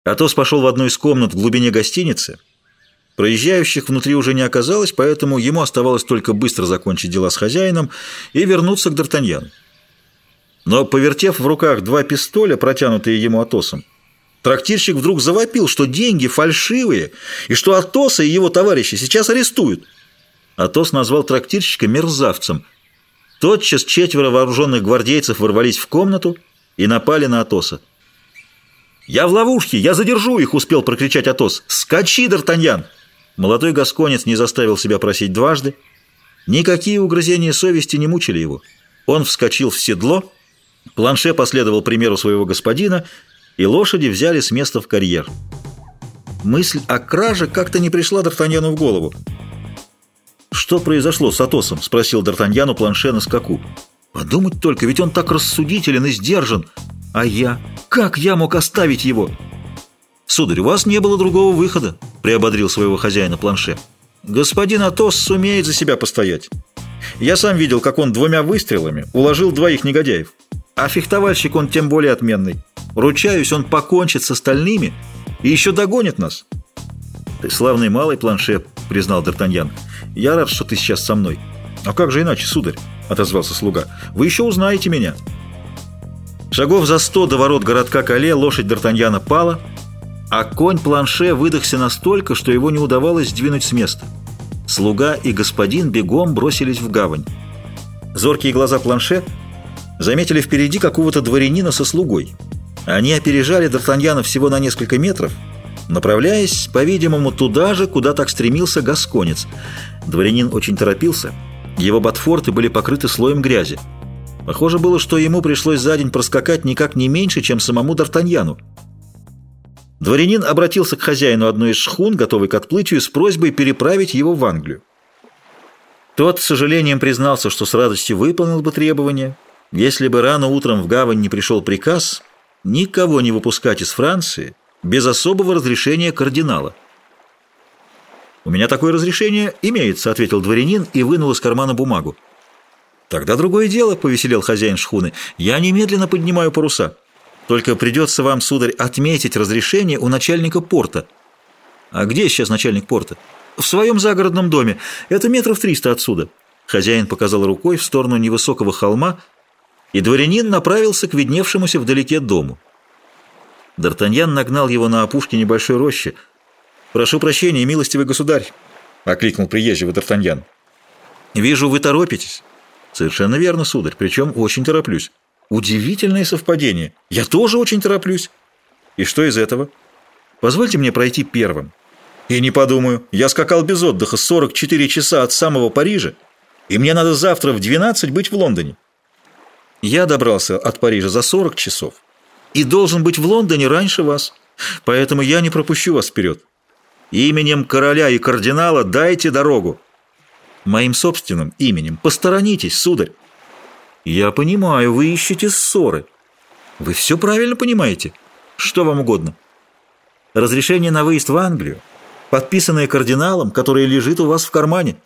Атос пошел в одну из комнат в глубине гостиницы. Проезжающих внутри уже не оказалось, поэтому ему оставалось только быстро закончить дела с хозяином и вернуться к Д'Артаньяну. Но, повертев в руках два пистоля, протянутые ему Атосом, трактирщик вдруг завопил, что деньги фальшивые и что Атоса и его товарища сейчас арестуют. Атос назвал трактирщика мерзавцем. Тотчас 4 вооруженных гвардейцев ворвались в комнату и напали на Атоса. «Я в ловушке! Я задержу их!» — успел прокричать Атос. «Скачи, Д'Артаньян!» Молодой гасконец не заставил себя просить дважды. Никакие угрызения совести не мучили его. Он вскочил в седло, Планше последовал примеру своего господина, и лошади взяли с места в карьер. Мысль о краже как-то не пришла Д'Артаньяну в голову. «Что произошло с Атосом?» — спросил Д'Артаньян у Планше на скаку. «Подумать только, ведь он так рассудителен и сдержан. А я? Как я мог оставить его?» «Сударь, у вас не было другого выхода», — приободрил своего хозяина Планше. «Господин Атос сумеет за себя постоять. Я сам видел, как он 2 выстрелами уложил 2 негодяев. А фехтовальщик он тем более отменный. Ручаюсь, он покончит с остальными и еще догонит нас». «Ты славный малый, Планше», — признал Д'Артаньян. «Я рад, что ты сейчас со мной». «А как же иначе, сударь?» — отозвался слуга. «Вы еще узнаете меня». Шагов за 100 до ворот городка Кале лошадь Д'Артаньяна пала, а конь Планше выдохся настолько, что его не удавалось сдвинуть с места. Слуга и господин бегом бросились в гавань. Зоркие глаза Планше заметили впереди какого-то дворянина со слугой. Они опережали Д'Артаньяна всего на несколько метров, направляясь, по-видимому, туда же, куда так стремился гасконец. Дворянин очень торопился, его ботфорты были покрыты слоем грязи. Похоже было, что ему пришлось за день проскакать никак не меньше, чем самому Д'Артаньяну. Дворянин обратился к хозяину одной из шхун, готовой к отплытию, с просьбой переправить его в Англию. Тот с сожалением признался, что с радостью выполнил бы требования, если бы рано утром в гавань не пришел приказ никого не выпускать из Франции без особого разрешения кардинала. «У меня такое разрешение имеется», — ответил дворянин и вынул из кармана бумагу. «Тогда другое дело», — повеселел хозяин шхуны. «Я немедленно поднимаю паруса. Только придется вам, сударь, отметить разрешение у начальника порта». «А где сейчас начальник порта?» «В своем загородном доме. Это 300 метров отсюда». Хозяин показал рукой в сторону невысокого холма, и дворянин направился к видневшемуся вдалеке дому. Д'Артаньян нагнал его на опушке небольшой рощи. «Прошу прощения, милостивый государь», — окликнул приезжего Д'Артаньян. «Вижу, вы торопитесь». «Совершенно верно, сударь, причем очень тороплюсь». «Удивительное совпадение. Я тоже очень тороплюсь». «И что из этого?» «Позвольте мне пройти первым». «И не подумаю. Я скакал без отдыха 44 часа от самого Парижа, и мне надо завтра в 12 быть в Лондоне». «Я добрался от Парижа за 40 часов и должен быть в Лондоне раньше вас, поэтому я не пропущу вас вперед. Именем короля и кардинала дайте дорогу». «Моим собственным именем посторонитесь, сударь». «Я понимаю, вы ищете ссоры». «Вы все правильно понимаете. Что вам угодно?» «Разрешение на выезд в Англию, подписанное кардиналом, которое лежит у вас в кармане».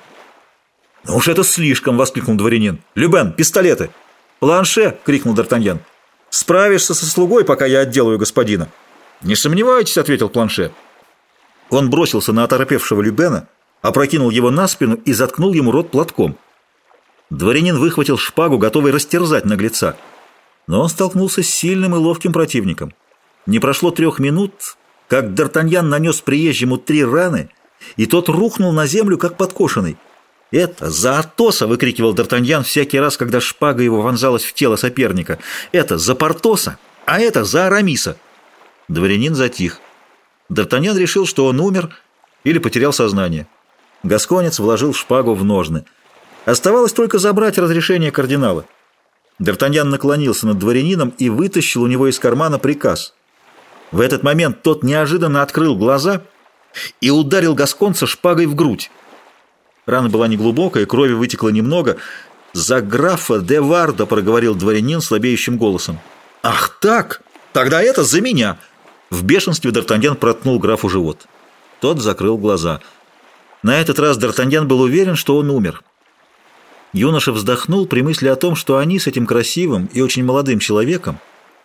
«Ну уж это слишком!» — воскликнул дворянин. «Любен, пистолеты!» «Планше!» — крикнул Д'Артаньян. «Справишься со слугой, пока я отделаю господина». «Не сомневайтесь!» — ответил Планше. Он бросился на оторопевшего Любена, опрокинул его на спину и заткнул ему рот платком. Дворянин выхватил шпагу, готовый растерзать наглеца. Но он столкнулся с сильным и ловким противником. Не прошло 3 минут, как Д'Артаньян нанес приезжему 3 раны, и тот рухнул на землю, как подкошенный. «Это за Атоса!» — выкрикивал Д'Артаньян всякий раз, когда шпага его вонзалась в тело соперника. «Это за Портоса, а это за Арамиса!» Дворянин затих. Д'Артаньян решил, что он умер или потерял сознание. Гасконец вложил шпагу в ножны. Оставалось только забрать разрешение кардинала. Д'Артаньян наклонился над дворянином и вытащил у него из кармана приказ. В этот момент тот неожиданно открыл глаза и ударил гасконца шпагой в грудь. Рана была неглубокая, крови вытекло немного. «За графа де Варда», — проговорил дворянин слабеющим голосом. «Ах так! Тогда это за меня!» В бешенстве Д'Артаньян проткнул графу живот. Тот закрыл глаза. На этот раз Д'Артаньян был уверен, что он умер. Юноша вздохнул при мысли о том, что они с этим красивым и очень молодым человеком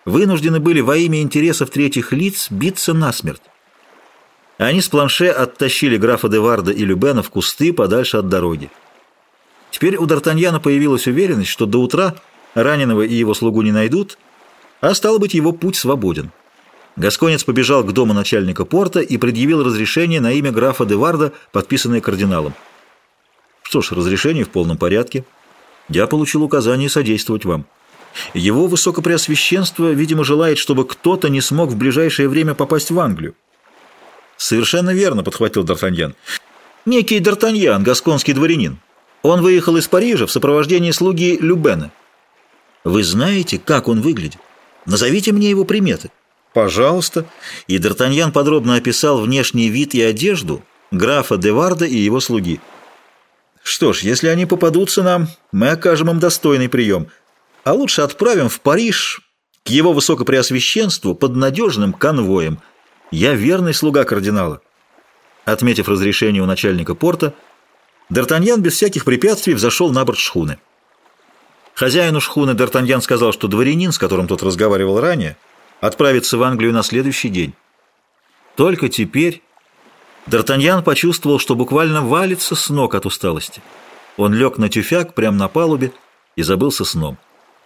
вынуждены были во имя интересов третьих лиц биться насмерть. Они с Планше оттащили графа де Варда и Любена в кусты подальше от дороги. Теперь у Д'Артаньяна появилась уверенность, что до утра раненого и его слугу не найдут, а стало быть, его путь свободен. Гасконец побежал к дому начальника порта и предъявил разрешение на имя графа де Варда, подписанное кардиналом. Что ж, разрешение в полном порядке. Я получил указание содействовать вам. Его высокопреосвященство, видимо, желает, чтобы кто-то не смог в ближайшее время попасть в Англию. «Совершенно верно», — подхватил Д'Артаньян. «Некий Д'Артаньян, гасконский дворянин. Он выехал из Парижа в сопровождении слуги Любена. Вы знаете, как он выглядит? Назовите мне его приметы». «Пожалуйста». И Д'Артаньян подробно описал внешний вид и одежду графа де Варда и его слуги. «Что ж, если они попадутся нам, мы окажем им достойный прием, а лучше отправим в Париж к его высокопреосвященству под надежным конвоем. Я верный слуга кардинала». Отметив разрешение у начальника порта, Д'Артаньян без всяких препятствий взошел на борт шхуны. Хозяину шхуны Д'Артаньян сказал, что дворянин, с которым тот разговаривал ранее, отправится в Англию на следующий день. Только теперь Д'Артаньян почувствовал, что буквально валится с ног от усталости. Он лег на тюфяк прямо на палубе и забылся сном.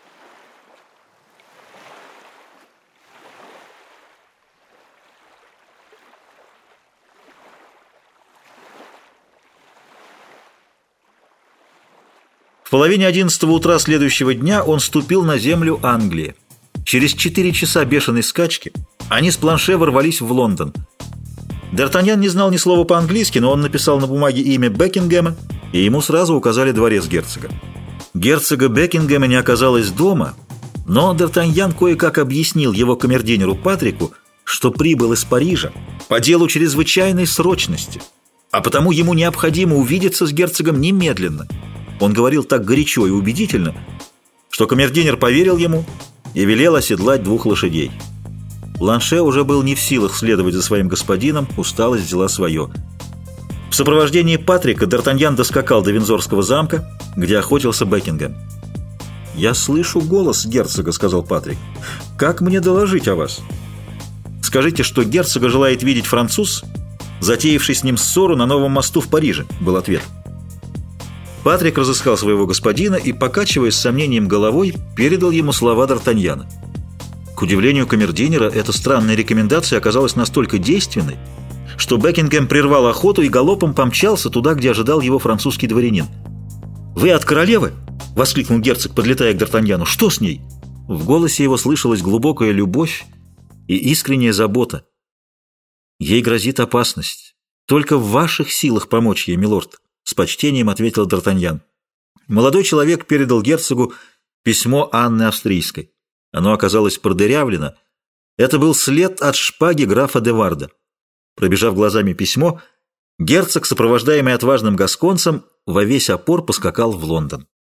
В половине 11 утра следующего дня он ступил на землю Англии. Через 4 часа бешеной скачки они с Планше ворвались в Лондон. Д'Артаньян не знал ни слова по-английски, но он написал на бумаге имя Бекингема, и ему сразу указали дворец герцога. Герцога Бекингема не оказалось дома, но Д'Артаньян кое-как объяснил его камердинеру Патрику, что прибыл из Парижа по делу чрезвычайной срочности, а потому ему необходимо увидеться с герцогом немедленно. Он говорил так горячо и убедительно, что камердинер поверил ему и велел оседлать 2 лошадей. Планше уже был не в силах следовать за своим господином, усталость взяла свое. В сопровождении Патрика Д'Артаньян доскакал до Виндзорского замка, где охотился Бекингем. «Я слышу голос герцога», — сказал Патрик. «Как мне доложить о вас?» «Скажите, что герцога желает видеть француз, затеявший с ним ссору на новом мосту в Париже», — был ответ. Патрик разыскал своего господина и, покачиваясь с сомнением головой, передал ему слова Д'Артаньяна. К удивлению камердинера, эта странная рекомендация оказалась настолько действенной, что Бекингем прервал охоту и галопом помчался туда, где ожидал его французский дворянин. «Вы от королевы?» — воскликнул герцог, подлетая к Д'Артаньяну. «Что с ней?» В голосе его слышалась глубокая любовь и искренняя забота. «Ей грозит опасность. Только в ваших силах помочь ей, милорд», — с почтением ответил Д'Артаньян. Молодой человек передал герцогу письмо Анны Австрийской. Оно оказалось продырявлено. Это был след от шпаги графа де Варда. Пробежав глазами письмо, герцог, сопровождаемый отважным гасконцем, во весь опор поскакал в Лондон.